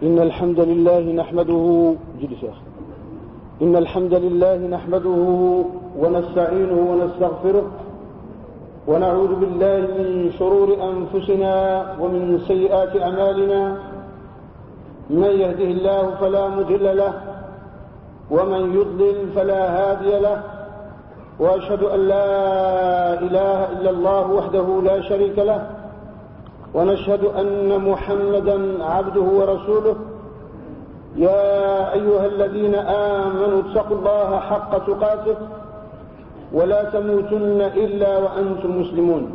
إن الحمد لله نحمده ونستعينه ونستغفره ونعوذ بالله من شرور أنفسنا ومن سيئات أعمالنا. من يهده الله فلا مضل له ومن يضلل فلا هادي له، وأشهد أن لا إله إلا الله وحده لا شريك له، ونشهد أن محمدا عبده ورسوله. يا أيها الذين آمنوا اتقوا الله حق تقاته ولا تموتن إلا وأنتم مسلمون.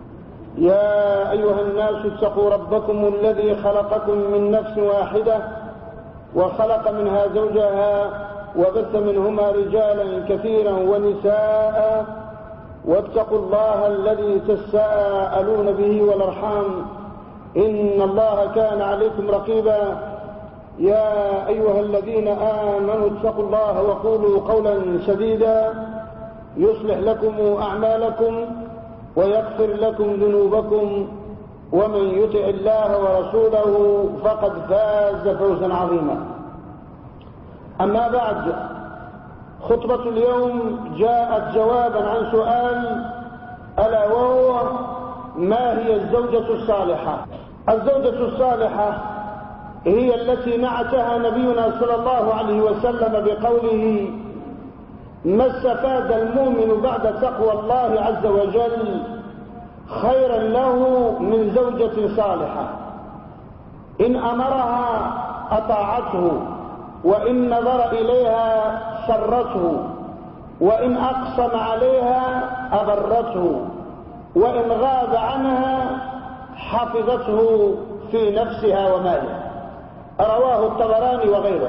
يا أيها الناس اتقوا ربكم الذي خلقكم من نفس واحدة وخلق منها زوجها وبث منهما رجالا كثيرا ونساء، واتقوا الله الذي تساءلون به والأرحام إن الله كان عليكم رقيبا. يا أيها الذين آمنوا اتقوا الله وقولوا قولا سديدا يصلح لكم أعمالكم ويغفر لكم ذنوبكم، ومن يطع الله ورسوله فقد فاز فوزا عظيما. أما بعد، خطبة اليوم جاءت جوابا عن سؤال، ألا وهو: ما هي الزوجة الصالحة؟ الزوجة الصالحة هي التي نعتها نبينا صلى الله عليه وسلم بقوله: ما استفاد المؤمن بعد تقوى الله عز وجل خيرا له من زوجة صالحة، إن أمرها أطاعته، وإن نظر إليها سرته، وإن أقسم عليها أبرته، وإن غاب عنها حفظته في نفسها ومالها. رواه الطبراني وغيره.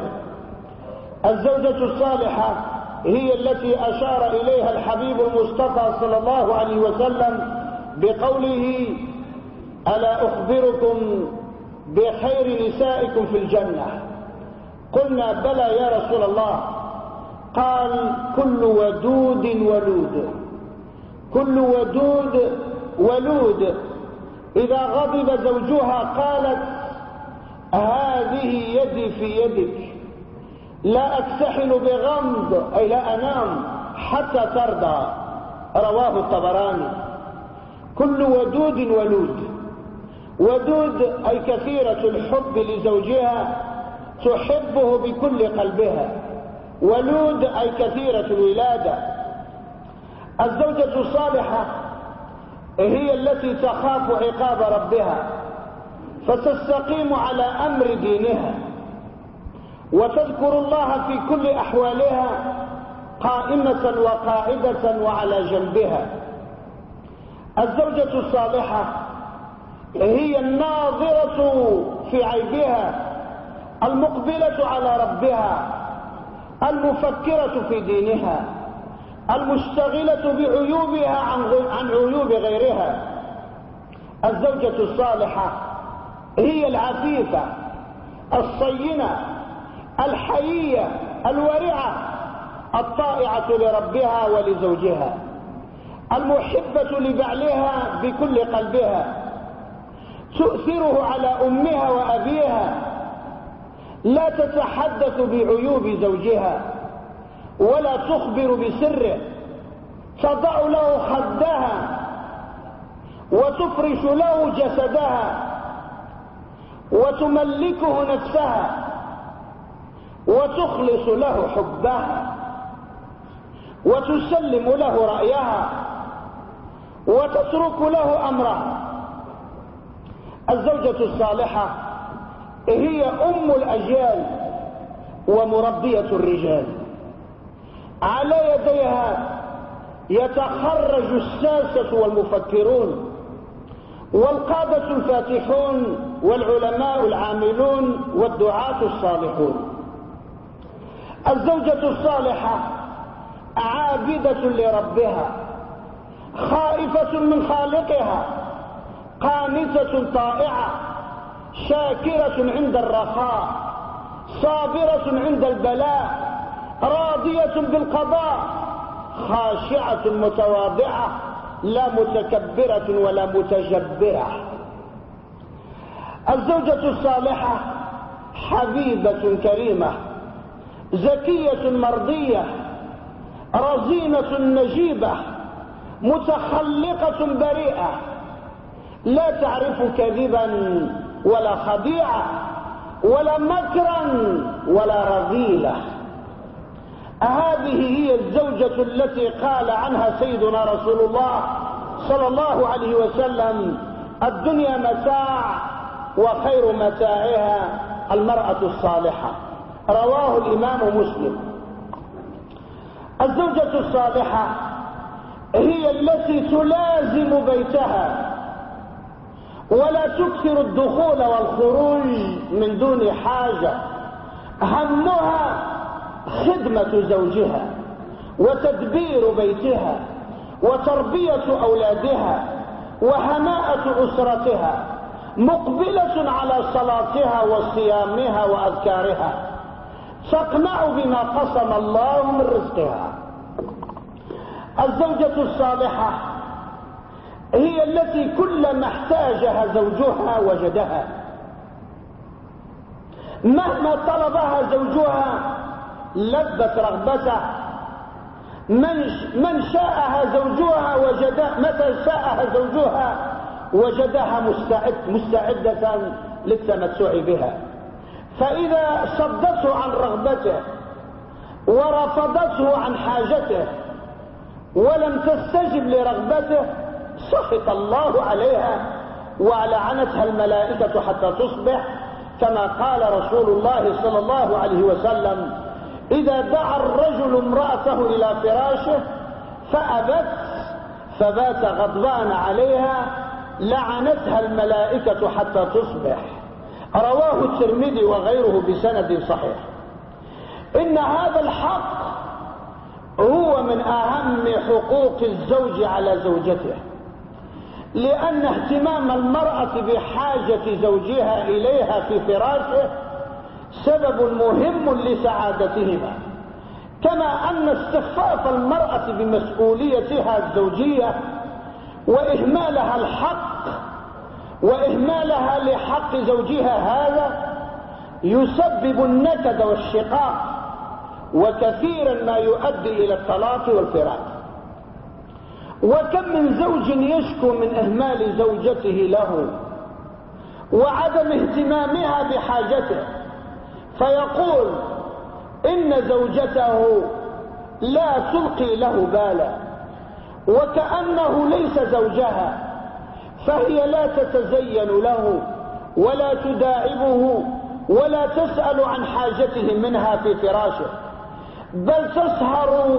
الزوجة الصالحة هي التي أشار إليها الحبيب المصطفى صلى الله عليه وسلم بقوله: ألا أخبركم بخير نسائكم في الجنة؟ قلنا: بلى يا رسول الله. قال: كل ودود ولود. كل ودود ولود إذا غضب زوجها قالت: هذه يدي في يدك، لا أكتحل بغمض، أي لا أنام حتى ترضى. رواه الطبراني. كل ودود ولود. ودود أي كثيرة الحب لزوجها، تحبه بكل قلبها. ولود أي كثيرة الولادة. الزوجة الصالحة هي التي تخاف عقاب ربها فتستقيم على أمر دينها، وتذكر الله في كل أحوالها، قائمة وقاعدة وعلى جنبها. الزوجة الصالحة هي الناظرة في عيبها، المقبلة على ربها، المفكرة في دينها، المشتغلة بعيوبها عن عيوب غيرها. الزوجة الصالحة هي العفيفة الصينة الحيية الورعة الطائعة لربها ولزوجها، المحبة لبعلها بكل قلبها، تؤثره على أمها وأبيها، لا تتحدث بعيوب زوجها ولا تخبر بسره، تضع له خدها وتفرش له جسدها وتملكه نفسها وتخلص له حبها وتسلم له رأيها وتترك له أمرها. الزوجة الصالحة هي أم الأجيال ومربية الرجال. على يديها يتخرج الساسة والمفكرون والقادة الفاتحون والعلماء العاملون والدعاة الصالحون. الزوجة الصالحة عابدة لربها، خائفة من خالقها، قانتة طائعة، شاكرة عند الرخاء، صابرة عند البلاء، راضية بالقضاء، خاشعة متواضعة، لا متكبرة ولا متجبرة. الزوجة الصالحة حبيبة كريمة زكية مرضية رزينة نجيبة متخلقة بريئة لا تعرف كذبا ولا خديعة ولا مكرا ولا رذيلة. هذه هي الزوجة التي قال عنها سيدنا رسول الله صلى الله عليه وسلم: الدنيا متاع وخير متاعها المرأة الصالحة. رواه الإمام مسلم. الزوجة الصالحة هي التي تلازم بيتها ولا تكثر الدخول والخروج من دون حاجة، همها خدمة زوجها وتدبير بيتها وتربية أولادها وهناءة أسرتها، مقبلة على صلاتها وصيامها وأذكارها، تقنع بما قسم الله من رزقها. الزوجة الصالحة هي التي كلما احتاجها زوجها وجدها، مهما طلبها زوجها لبت رغبته، من شاءها زوجها وجدها، متى شاءها زوجها وجدها مستعدة للتمتع بها. فإذا صدته عن رغبته ورفضته عن حاجته ولم تستجب لرغبته سخط الله عليها ولعنتها الملائكة حتى تصبح، كما قال رسول الله صلى الله عليه وسلم: إذا دعا الرجل امرأته إلى فراشه فأبت فبات غضبان عليها لعنتها الملائكة حتى تصبح. رواه الترمذي وغيره بسند صحيح. إن هذا الحق هو من أهم حقوق الزوج على زوجته، لأن اهتمام المرأة بحاجة زوجها إليها في فراشه سبب مهم لسعادتهما، كما أن استخفاف المرأة بمسؤوليتها الزوجية وإهمالها الحق وإهمالها لحق زوجها هذا يسبب النكد والشقاق، وكثيرا ما يؤدي إلى الطلاق والفراق. وكم من زوج يشكو من إهمال زوجته له وعدم اهتمامها بحاجته، فيقول إن زوجته لا تلقي له بالا وكأنه ليس زوجها، فهي لا تتزين له ولا تداعبه ولا تسأل عن حاجته منها في فراشه، بل تسهر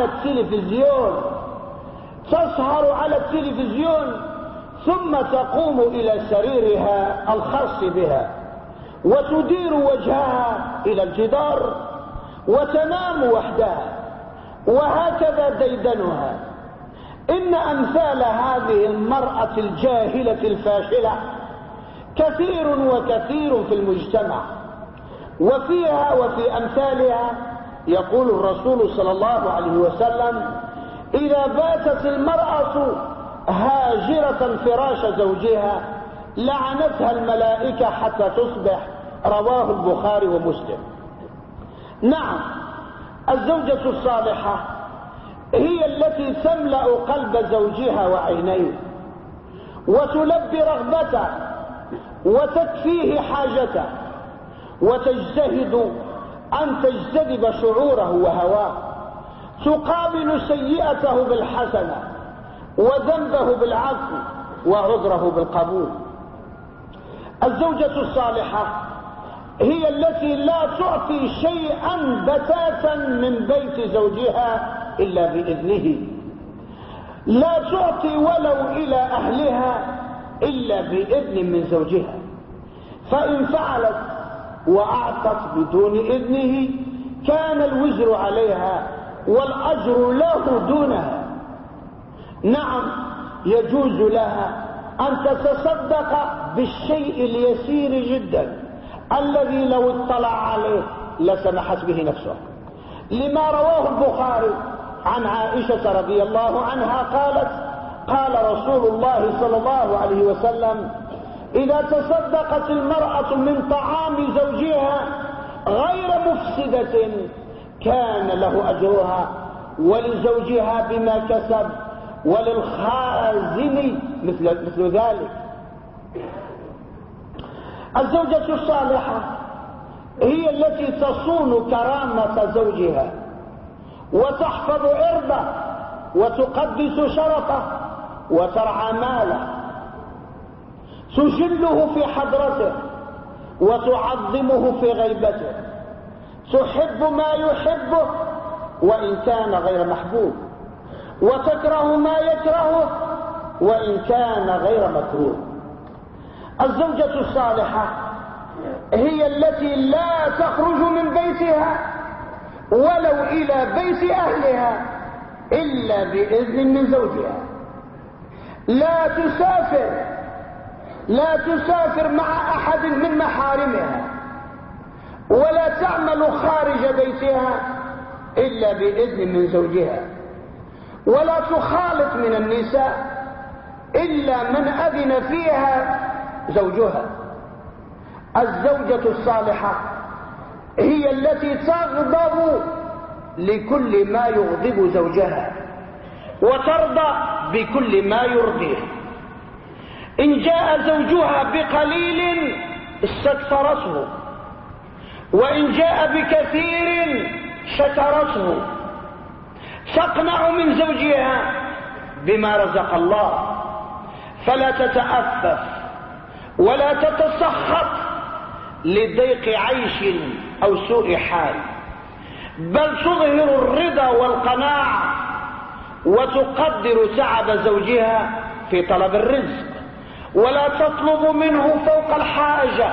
على التلفزيون ثم تقوم إلى سريرها الخاص بها وتدير وجهها إلى الجدار وتنام وحدها، وهكذا ديدنها. إن أمثال هذه المرأة الجاهلة الفاشلة كثير وكثير في المجتمع، وفيها وفي أمثالها يقول الرسول صلى الله عليه وسلم: إذا باتت المرأة هاجرة فراش زوجها لعنتها الملائكة حتى تصبح. رواه البخاري ومسلم. نعم، الزوجة الصالحة هي التي تملأ قلب زوجها وعينيه وتلبي رغبته وتكفيه حاجته وتجتهد أن تجتذب شعوره وهواه، تقابل سيئته بالحسنة وذنبه بالعفو وعذره بالقبول. الزوجة الصالحة هي التي لا تعطي شيئا بتاتا من بيت زوجها إلا بإذنه، لا تعطي ولو إلى أهلها إلا بإذن من زوجها، فإن فعلت وأعطت بدون إذنه كان الوزر عليها والأجر له دونها. نعم، يجوز لها أن تتصدق بالشيء اليسير جدا الذي لو اطلع عليه لسمحت به نفسه، لما رواه البخاري عن عائشة رضي الله عنها قالت: قال رسول الله صلى الله عليه وسلم: إذا تصدقت المرأة من طعام زوجها غير مفسدة كان له أجرها ولزوجها بما كسب وللخازن مثل ذلك. الزوجة الصالحة هي التي تصون كرامة زوجها وتحفظ عرضه وتقدس شرفه وترعى ماله، تجله في حضرته وتعظمه في غيبته، تحب ما يحبه وإن كان غير محبوب، وتكره ما يكرهه وإن كان غير مكروه. الزوجة الصالحة هي التي لا تخرج من بيتها ولو إلى بيت أهلها إلا بإذن من زوجها، لا تسافر مع أحد من محارمها، ولا تعمل خارج بيتها إلا بإذن من زوجها، ولا تخالط من النساء إلا من أذن فيها زوجها. الزوجة الصالحة هي التي تغضب لكل ما يغضب زوجها وترضى بكل ما يرضيه. إن جاء زوجها بقليل استكثرته، وإن جاء بكثير شكرته، تقنع من زوجها بما رزق الله، فلا تتأفف ولا تتسخط لضيق عيش أو سوء حال، بل تظهر الرضا والقناعة وتقدر تعب زوجها في طلب الرزق، ولا تطلب منه فوق الحاجة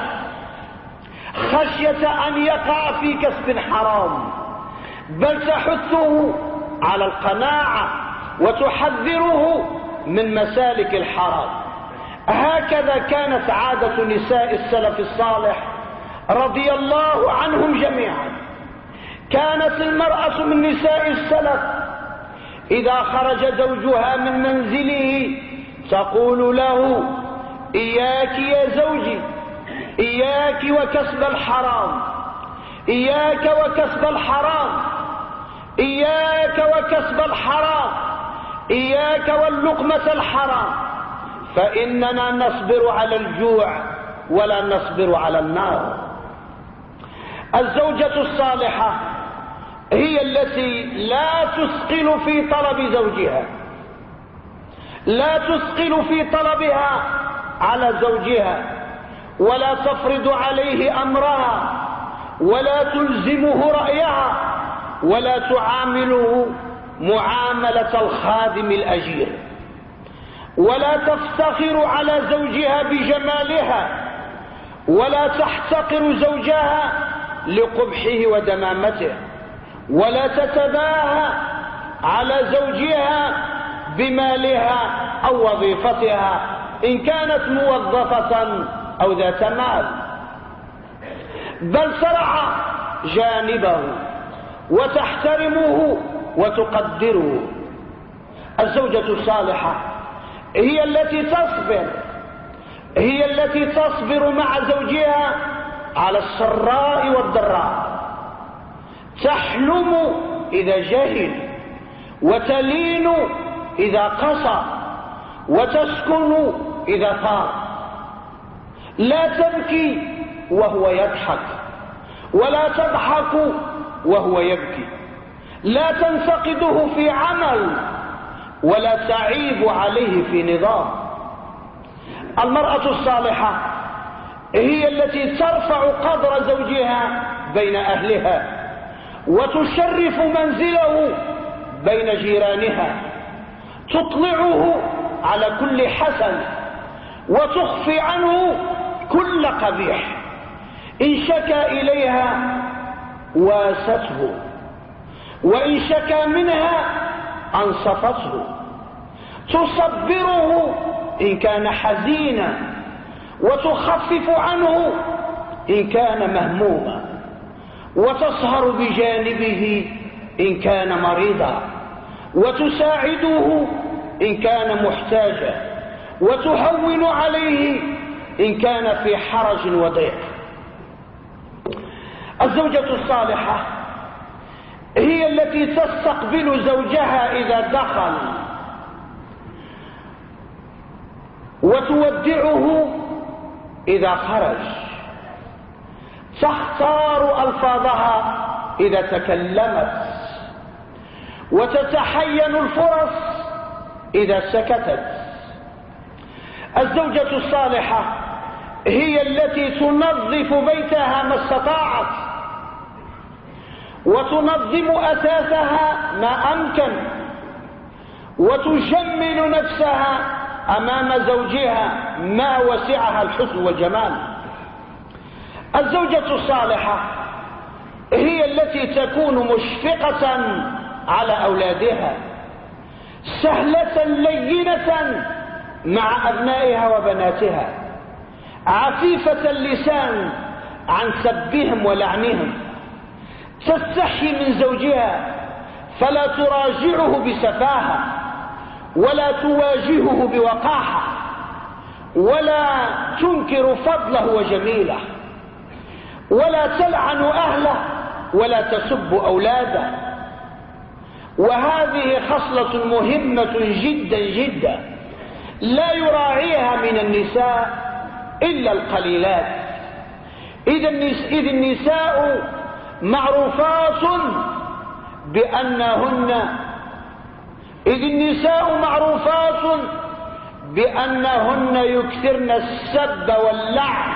خشية أن يقع في كسب حرام، بل تحثه على القناعة وتحذره من مسالك الحرام. هكذا كانت عادة نساء السلف الصالح رضي الله عنهم جميعا. كانت المرأة من نساء السلف إذا خرج زوجها من منزله تقول له: إياك يا زوجي، إياك وكسب الحرام، إياك وكسب الحرام، إياك وكسب الحرام، إياك واللقمة الحرام، فإننا نصبر على الجوع ولا نصبر على النار. الزوجة الصالحة هي التي لا تثقل في طلب زوجها، لا تثقل في طلبها على زوجها، ولا تفرض عليه أمرها، ولا تلزمه رأيها، ولا تعامله معاملة الخادم الأجير، ولا تفتخر على زوجها بجمالها، ولا تحتقر زوجها لقبحه ودمامته، ولا تتباهى على زوجها بمالها أو وظيفتها إن كانت موظفة أو ذات مال، بل ترعى جانبه وتحترمه وتقدره. الزوجة الصالحة هي التي تصبر مع زوجها على السراء والضراء، تحلم إذا جهل، وتلين إذا قسى، وتسكن إذا طار. لا تبكي وهو يضحك، ولا تضحك وهو يبكي، لا تنتقده في عمل ولا تعيب عليه في نظام. المرأة الصالحة هي التي ترفع قدر زوجها بين أهلها، وتشرف منزله بين جيرانها، تطلعه على كل حسن وتخفي عنه كل قبيح. إن شكا إليها واسته، وإن شكا منها أنصفته، تصبره إن كان حزينا، وتخفف عنه إن كان مهموما، وتصهر بجانبه إن كان مريضا، وتساعده إن كان محتاجا، وتهون عليه إن كان في حرج وضيق. الزوجة الصالحة هي التي تستقبل زوجها إذا دخل وتودعه إذا خرج، تختار ألفاظها إذا تكلمت، وتتحين الفرص إذا سكتت. الزوجة الصالحة هي التي تنظف بيتها ما استطاعت، وتنظم أثاثها ما أمكن، وتجمل نفسها أمام زوجها ما وسعها الحسن والجمال. الزوجة الصالحة هي التي تكون مشفقة على أولادها، سهلة لينة مع أبنائها وبناتها، عفيفة اللسان عن سبهم ولعنهم، تستحي من زوجها فلا تراجعه بسفاهة، ولا تواجهه بوقاحة، ولا تنكر فضله وجميله، ولا تلعن أهله، ولا تسب أولاده. وهذه خصلة مهمة جدا جدا لا يراعيها من النساء إلا القليلات. إذ النساء معروفات بأنهن يكثرن السب واللعن،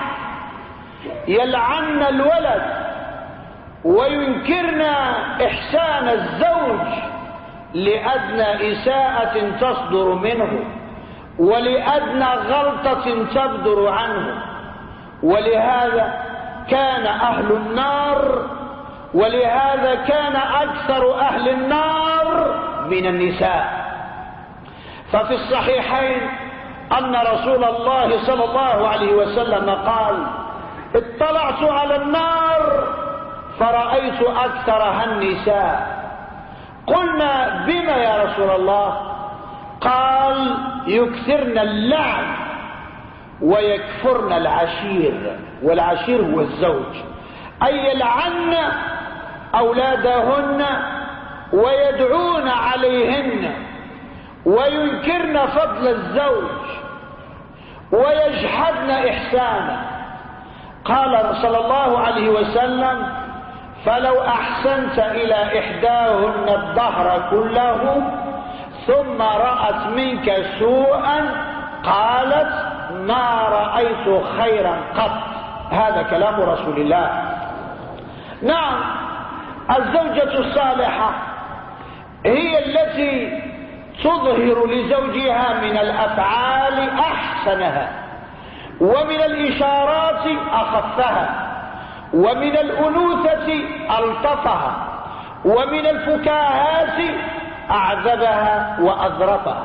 يلعن الولد وينكرن إحسان الزوج لأدنى إساءة تصدر منه، ولأدنى غلطة تبدر عنه. ولهذا كان أهل النار، ولهذا كان أكثر أهل النار من النساء. ففي الصحيحين أن رسول الله صلى الله عليه وسلم قال: اطلعت على النار فرأيت أكثرها النساء. قلنا: بما يا رسول الله؟ قال: يكثرن اللعن ويكفرن العشير. والعشير هو الزوج، أي يلعن أولادهن ويدعون عليهن وينكرن فضل الزوج ويجحدن إحسانه. قال صلى الله عليه وسلم: فلو أحسنت إلى إحداهن الدهر كله ثم رأت منك سوءا قالت: ما رأيت خيرا قط. هذا كلام رسول الله. نعم، الزوجة الصالحة هي التي تظهر لزوجها من الأفعال أحسنها، ومن الإشارات أخفها، ومن الأنوثة ألطفها، ومن الفكاهات أعذبها وأذرفها.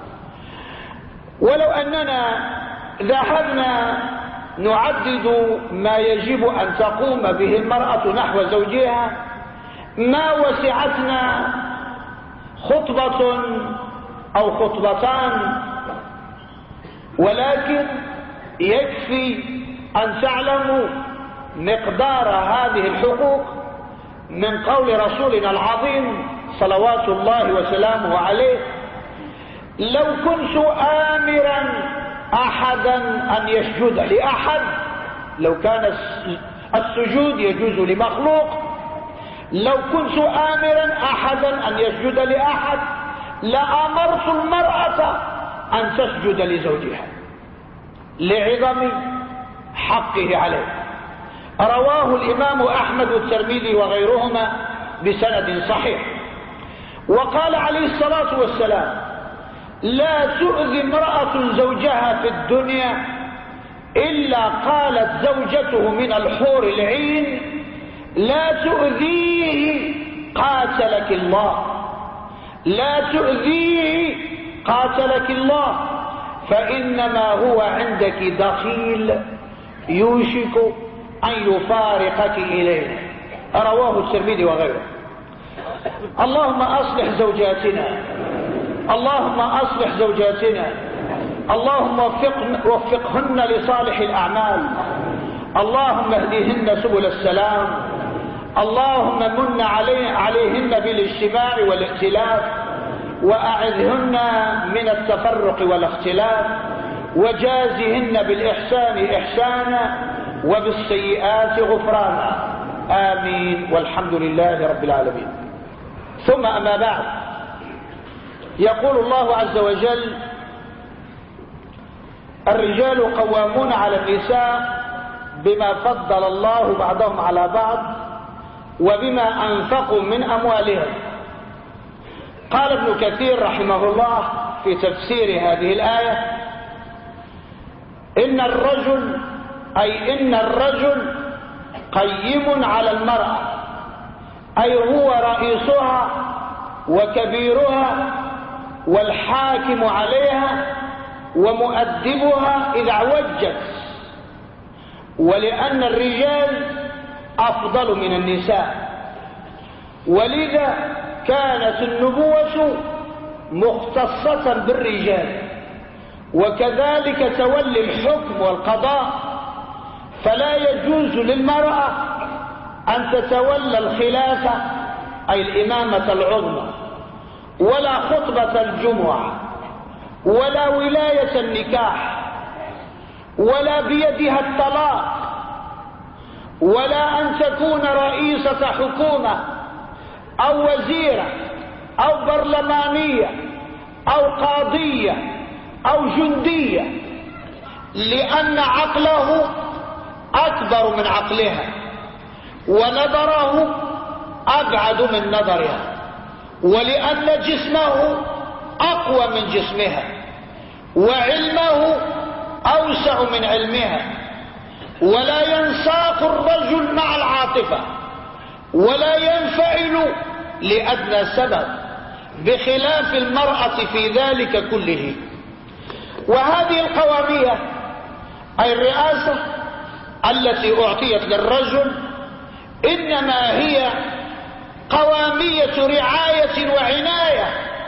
ولو أننا ذهبنا نعدد ما يجب أن تقوم به المرأة نحو زوجها ما وسعتنا خطبة أو خطبتان، ولكن يكفي أن تعلموا مقدار هذه الحقوق من قول رسولنا العظيم صلوات الله وسلامه عليه: لو كنت آمرا أحدا أن يسجد لأحد، لو كان السجود يجوز لمخلوق، لو كنت آمرا أحدا أن يسجد لأحد لأمرت المرأة أن تسجد لزوجها لعظم حقه عليه. رواه الإمام أحمد والترمذي وغيرهما بسند صحيح. وقال عليه الصلاة والسلام: لا تؤذي امرأة زوجها في الدنيا إلا قالت زوجته من الحور العين: لا تؤذيه قاتلك الله، لا تؤذيه قاتلك الله، فإنما هو عندك دخيل يوشك أن يفارقك إليه. رواه الترمذي وغيره. اللهم أصلح زوجاتنا، اللهم أصلح زوجاتنا، اللهم وفقهن لصالح الأعمال، اللهم اهديهن سبل السلام، اللهم من عليهن بالاجتماع والائتلاف، وأعذهن من التفرق والاختلاف، وجازهن بالإحسان إحسانا وبالسيئات غفرانا، آمين، والحمد لله رب العالمين. ثم أما بعد، يقول الله عز وجل: الرجال قوامون على النساء بما فضل الله بعضهم على بعض وبما أنفقوا من أموالهم. قال ابن كثير رحمه الله في تفسير هذه الآية: إن الرجل قيم على المرأة، أي هو رئيسها وكبيرها والحاكم عليها ومؤدبها إذا اعوجت، ولأن الرجال أفضل من النساء، ولذا كانت النبوة مختصة بالرجال، وكذلك تولي الحكم والقضاء، فلا يجوز للمرأة أن تتولى الخلافة أي الإمامة العظمى، ولا خطبة الجمعة، ولا ولاية النكاح، ولا بيدها الطلاق، ولا أن تكون رئيسة حكومة أو وزيرة أو برلمانية أو قاضية أو جندية، لأن عقله أكبر من عقلها، ونظره أبعد من نظرها، ولأن جسمه أقوى من جسمها، وعلمه أوسع من علمها، ولا ينساق الرجل مع العاطفة، ولا ينفعل لأدنى سبب، بخلاف المرأة في ذلك كله. وهذه القوامية أي الرئاسة التي أعطيت للرجل إنما هي قوامية رعاية وعناية،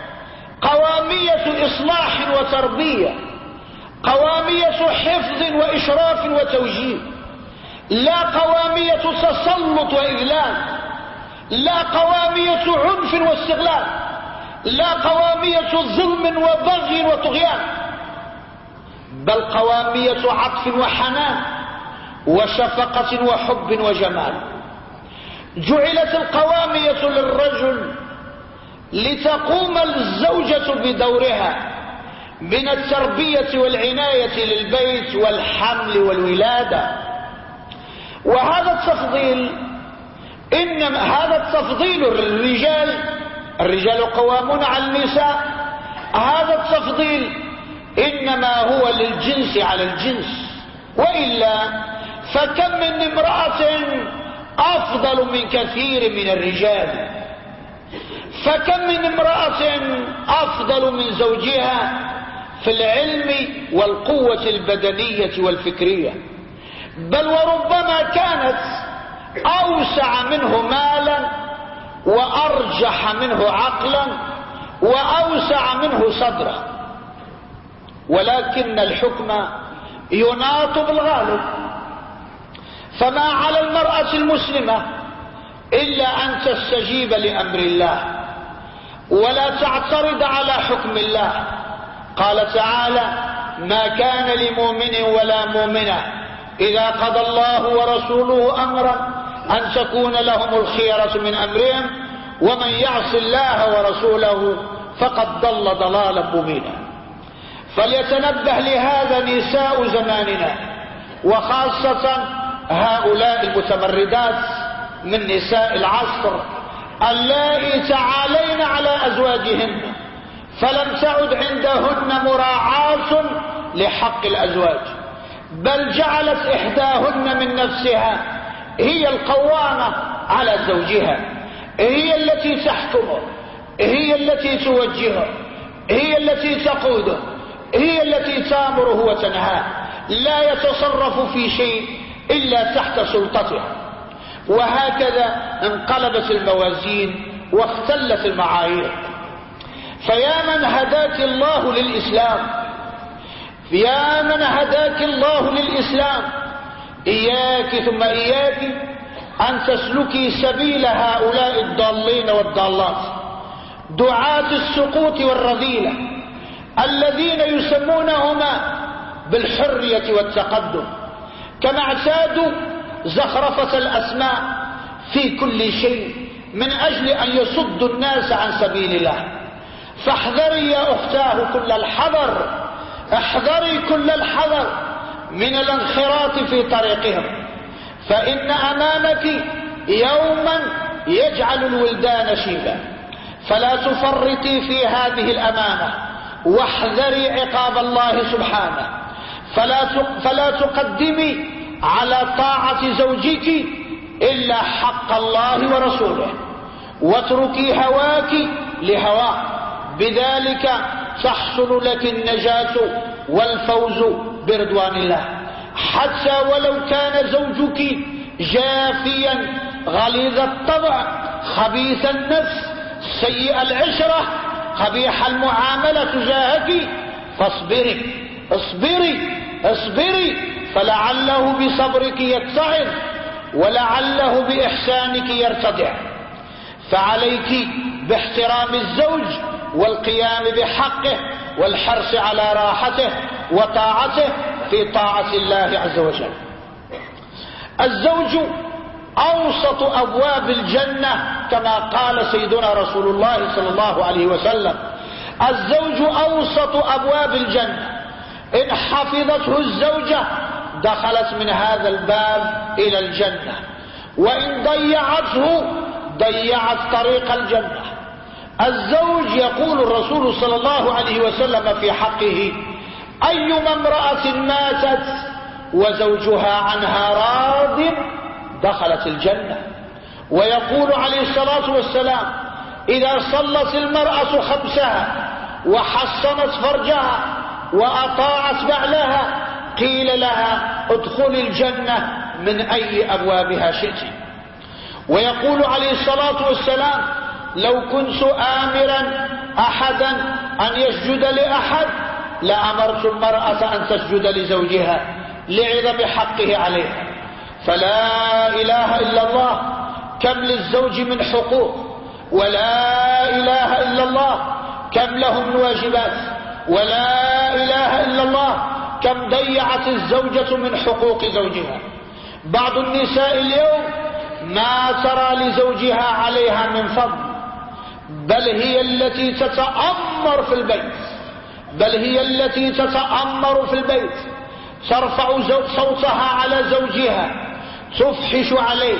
قوامية إصلاح وتربية، قوامية حفظ وإشراف وتوجيه، لا قوامية تسلط وإذلال، لا قوامية عنف واستغلال، لا قوامية ظلم وبغي وطغيان، بل قوامية عطف وحنان وشفقة وحب وجمال. جعلت القوامية للرجل لتقوم الزوجة بدورها من التربية والعناية للبيت والحمل والولادة. وهذا التفضيل للرجال، الرجال قوامون على النساء، هذا التفضيل إنما هو للجنس على الجنس، وإلا فكم من امرأة أفضل من كثير من الرجال، فكم من امرأة أفضل من زوجها في العلم والقوة البدنية والفكرية، بل وربما كانت أوسع منه مالا وأرجح منه عقلا وأوسع منه صدرا. ولكن الحكم يناط بالغالب، فما على المرأة المسلمة إلا أن تستجيب لأمر الله ولا تعترض على حكم الله. قال تعالى: ما كان لمؤمن ولا مؤمنة إذا قضى الله ورسوله أمرا أن تكون لهم الخيرة من أمرهم ومن يعص الله ورسوله فقد ضل ضلالا مبينا. فليتنبه لهذا نساء زماننا، وخاصة هؤلاء المتمردات من نساء العصر اللائي تعالين على أزواجهن فلم تعد عندهن مراعاة لحق الأزواج، بل جعلت إحداهن من نفسها هي القوامة على زوجها، هي التي تحكمه، هي التي توجهه، هي التي تقوده، هي التي تامره وتنهاه، لا يتصرف في شيء إلا تحت سلطتها. وهكذا انقلبت الموازين واختلت المعايير. فيا من هداك الله للإسلام، يا من هداك الله للإسلام، إياك ثم إياك أن تسلكي سبيل هؤلاء الضالين والضالات، دعاة السقوط والرذيلة، الذين يسمونهما بالحرية والتقدم، كما اعتادوا زخرفة الأسماء في كل شيء من أجل أن يصدوا الناس عن سبيل الله. فاحذري يا أختاه كل الحذر، احذري كل الحذر من الانخراط في طريقهم، فإن أمامك يوما يجعل الولدان شيبا. فلا تفرطي في هذه الأمانة، واحذري عقاب الله سبحانه. فلا تقدمي على طاعة زوجك إلا حق الله ورسوله، واتركي هواك لهواه، بذلك تحصل لك النجاة والفوز برضوان الله. حتى ولو كان زوجك جافيا غليظ الطبع خبيث النفس سيء العشرة قبيح المعاملة تجاهك، فاصبري اصبري اصبري، فلعله بصبرك يتعظ ولعله بإحسانك يرتدع. فعليك باحترام الزوج والقيام بحقه والحرص على راحته وطاعته في طاعة الله عز وجل. الزوج أوسط أبواب الجنة كما قال سيدنا رسول الله صلى الله عليه وسلم: الزوج أوسط أبواب الجنة، إن حفظته الزوجة دخلت من هذا الباب إلى الجنة، وإن ضيعته ضيعت طريق الجنة. الزوج يقول الرسول صلى الله عليه وسلم في حقه: أيما امرأة ماتت وزوجها عنها راض دخلت الجنة. ويقول عليه الصلاة والسلام: إذا صلت المرأة خمسها وحصنت فرجها وأطاعت بعلها قيل لها ادخل الجنة من أي أبوابها شئت. ويقول عليه الصلاة والسلام: لو كنت آمرا أحدا أن يسجد لأحد لأمرت المرأة أن تسجد لزوجها لعظم حقه عليها. فلا إله إلا الله، كم للزوج من حقوق، ولا إله إلا الله كم له من واجبات، ولا إله إلا الله كم ضيعت الزوجة من حقوق زوجها. بعض النساء اليوم ما ترى لزوجها عليها من فضل، بل هي التي تتأمر في البيت، بل هي التي تتأمر في البيت، ترفع صوتها على زوجها، تفحش عليه،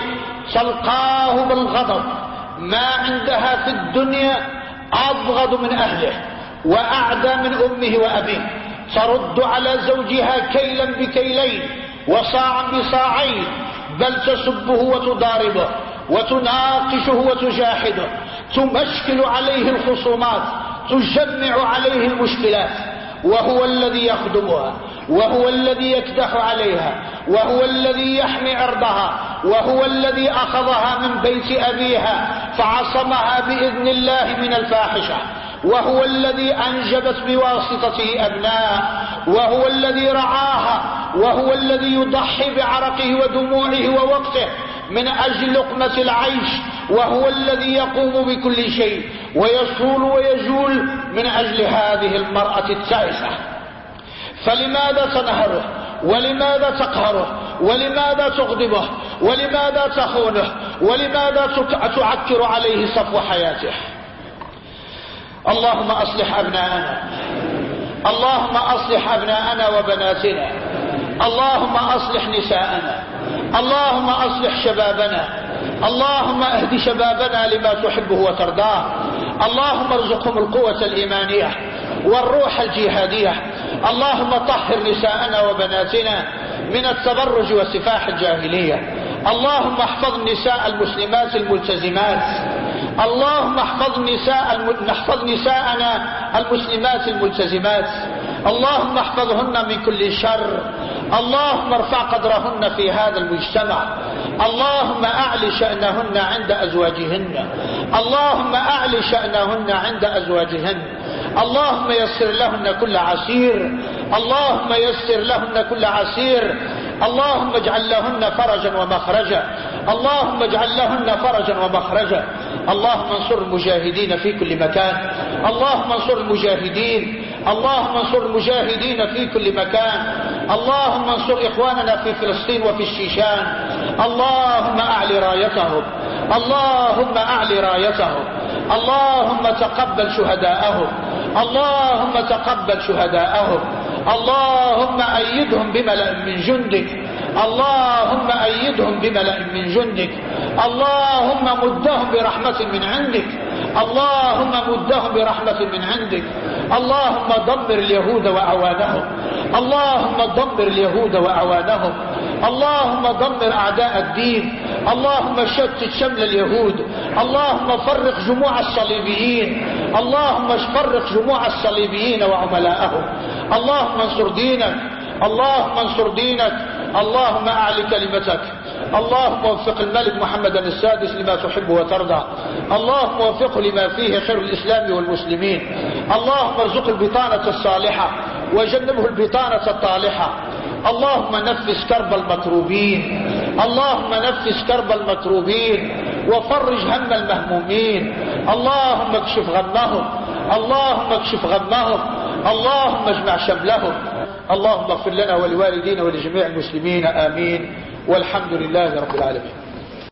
تلقاه بالغضب. ما عندها في الدنيا أبغض من أهله وأعدى من أمه وأبيه. ترد على زوجها كيلا بكيلين وصاعا بصاعين، بل تسبه وتضاربه وتناقشه وتجاحده، تمشكل عليه الخصومات، تجمع عليه المشكلات، وهو الذي يخدمها، وهو الذي يكدح عليها، وهو الذي يحمي عرضها، وهو الذي أخذها من بيت أبيها فعصمها بإذن الله من الفاحشة، وهو الذي أنجبت بواسطته أبناء، وهو الذي رعاها، وهو الذي يضحي بعرقه ودموعه ووقته من أجل لقمة العيش، وهو الذي يقوم بكل شيء ويصول ويجول من أجل هذه المرأة التائسة. فلماذا تنهره؟ ولماذا تقهره؟ ولماذا تغضبه؟ ولماذا تخونه؟ ولماذا تعكر عليه صفو حياته؟ اللهم أصلح أبناءنا، اللهم أصلح أبناءنا وبناتنا، اللهم أصلح نساءنا، اللهم أصلح شبابنا، اللهم اهد شبابنا لما تحبه وترضاه، اللهم ارزقهم القوة الإيمانية والروح الجهادية، اللهم طهر نساءنا وبناتنا من التبرج وسفاح الجاهلية، اللهم احفظ النساء المسلمات الملتزمات، اللهم احفظ نساءنا المسلمات الملتزمات، اللهم احفظهن من كل شر، اللهم ارفع قدرهن في هذا المجتمع، اللهم أعل شأنهن عند أزواجهن، اللهم أعل شأنهن عند أزواجهن، اللهم يسر لهن كل عسير، اللهم يسر لهن كل عسير، اللهم اجعل لهن فرجا ومخرجا، اللهم اجعل لهن فرجا ومخرجا. اللهم انصر المجاهدين في كل مكان، اللهم انصر المجاهدين، اللهم انصر المجاهدين في كل مكان، اللهم انصر إخواننا في فلسطين وفي الشيشان، اللهم أعل رايتهم، اللهم أعل رايتهم، اللهم تقبل شهداءهم، اللهم تقبل شهداءهم، اللهم أيدهم بملأ من جندك، اللهم أيدهم بملأ من جندك، اللهم مدهم برحمة من عندك، اللهم مدهم برحمة من عندك، اللهم دمر اليهود وأعوانهم، اللهم دمر اليهود وأعوانهم، اللهم دمر أعداء الدين، اللهم شتت شمل اليهود، اللهم فرق جموع الصليبيين، اللهم فرق جموع الصليبيين وعملاءهم، اللهم انصر دينك، اللهم انصر دينك، اللهم أعلي كلمتك، اللهم وفق الملك محمد السادس لما تحب وترضى، اللهم وفقه لما فيه خير الإسلام والمسلمين، اللهم ارزق البطانة الصالحة وجنبه البطانة الطالحة، اللهم نفس كرب المكروبين، اللهم نفس كرب المكروبين وفرج هم المهمومين، اللهم اكشف غمهم، اللهم اكشف غمهم، اللهم اجمع شملهم، اللهم اغفر لنا ولوالدينا ولجميع المسلمين آمين، والحمد لله رب العالمين.